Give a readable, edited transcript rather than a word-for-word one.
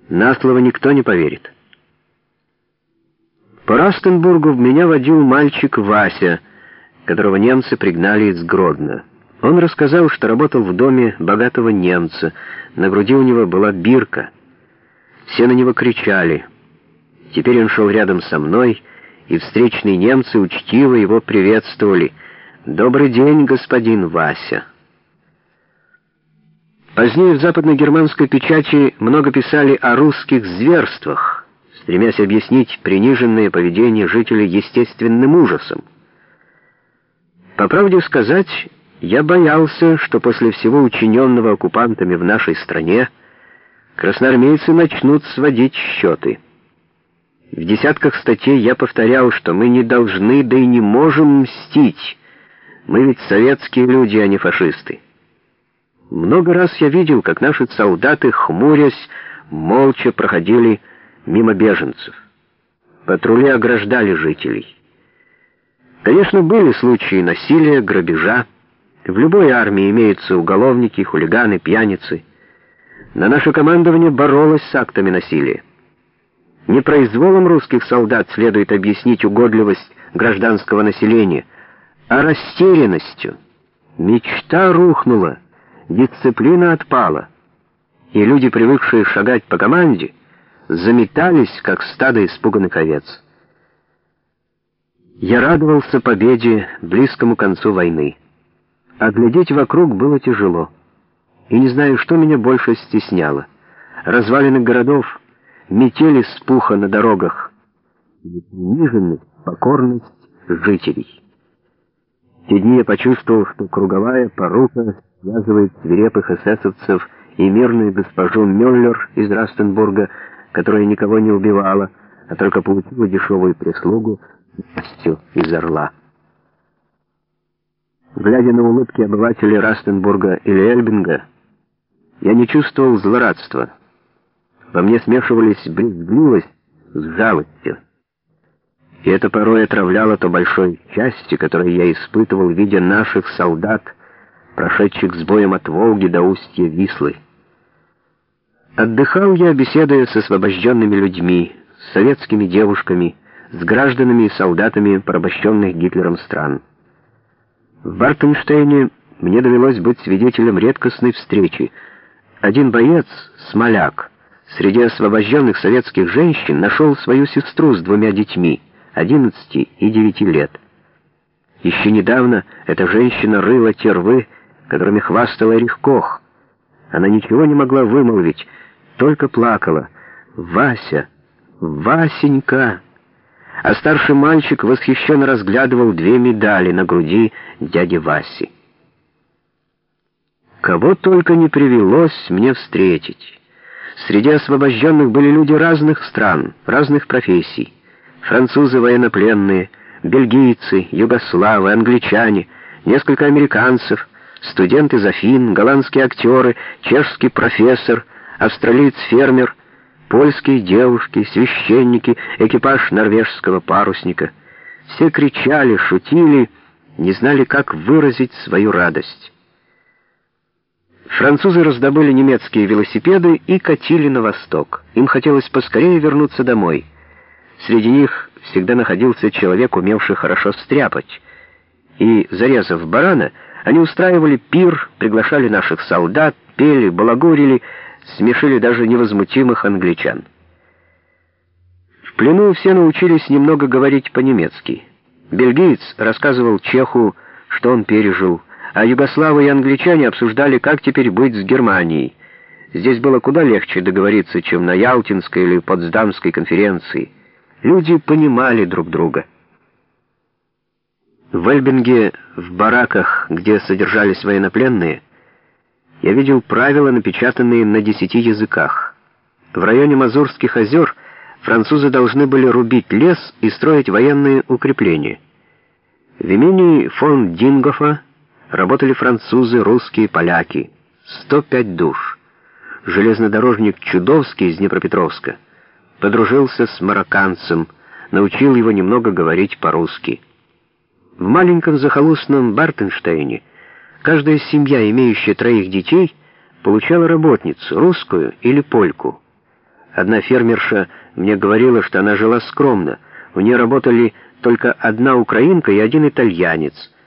На слово никто не поверит. По Растенбургу меня водил мальчик Вася, которого немцы пригнали из Гродно. Он рассказал, что работал в доме богатого немца. На груди у него была бирка. Все на него кричали. Теперь он шел рядом со мной, и встречные немцы учтиво его приветствовали. «Добрый день, господин Вася». Позднее в западно-германской печати много писали о русских зверствах, стремясь объяснить приниженное поведение жителей естественным ужасом. По правде сказать, я боялся, что после всего учиненного оккупантами в нашей стране красноармейцы начнут сводить счеты. В десятках статей я повторял, что мы не должны, да и не можем мстить. Мы ведь советские люди, а не фашисты. Много раз я видел, как наши солдаты, хмурясь, молча проходили мимо беженцев. Патрули ограждали жителей. Конечно, были случаи насилия, грабежа. В любой армии имеются уголовники, хулиганы, пьяницы. Но наше командование боролось с актами насилия. Не произволом русских солдат следует объяснить угодливость гражданского населения, а растерянностью. Мечта рухнула, дисциплина отпала, и люди, привыкшие шагать по команде, заметались, как стадо испуганных овец. Я радовался победе, близкому концу войны. А глядеть вокруг было тяжело. И не знаю, что меня больше стесняло. Развалины городов, метели с пуха на дорогах, униженность, покорность жителей. В те дни я почувствовал, что круговая порука связывает свирепых эсэсовцев и мирную госпожу Мюллер из Растенбурга, которая никого не убивала, а только получила дешевую прислугу из Орла. Глядя на улыбки обывателей Растенбурга или Эльбинга, я не чувствовал злорадства. Во мне смешивались брезгливость с жалостью. И это порой отравляло то большое счастье, которое я испытывал, видя наших солдат, прошедших с боем от Волги до устья Вислы. Отдыхал я, беседуя с освобожденными людьми, с советскими девушками, с гражданами и солдатами порабощенных Гитлером стран. В Бартенштейне мне довелось быть свидетелем редкостной встречи. Один боец, смоляк, среди освобожденных советских женщин нашел свою сестру с 2 детьми, 11 и 9 лет. Еще недавно эта женщина рыла те рвы, которыми хвастал Эрих Кох. Она ничего не могла вымолвить, только плакала. «Вася! Васенька!» А старший мальчик восхищенно разглядывал 2 медали на груди дяди Васи. Кого только не привелось мне встретить. Среди освобожденных были люди разных стран, разных профессий. Французы военнопленные, бельгийцы, югославы, англичане, несколько американцев, студент из Афин, голландские актеры, чешский профессор, австралиец-фермер, польские девушки, священники, экипаж норвежского парусника. Все кричали, шутили, не знали, как выразить свою радость. Французы раздобыли немецкие велосипеды и катили на восток. Им хотелось поскорее вернуться домой. Среди них всегда находился человек, умевший хорошо стряпать. И, зарезав барана, они устраивали пир, приглашали наших солдат, пели, балагурили, смешили даже невозмутимых англичан. В плену все научились немного говорить по-немецки. Бельгиец рассказывал чеху, что он пережил, а югославы и англичане обсуждали, как теперь быть с Германией. Здесь было куда легче договориться, чем на Ялтинской или Потсдамской конференции. Люди понимали друг друга. В Эльбинге, в бараках, где содержались военнопленные, я видел правила, напечатанные на 10 языках. В районе Мазурских озер французы должны были рубить лес и строить военные укрепления. В имении фон Дингофа работали французы, русские, поляки. 105 душ. Железнодорожник Чудовский из Днепропетровска подружился с марокканцем, научил его немного говорить по-русски. В маленьком захолустном Бартенштейне каждая семья, имеющая 3 детей, получала работницу, русскую или польку. Одна фермерша мне говорила, что она жила скромно. У нее работали только одна украинка и один итальянец.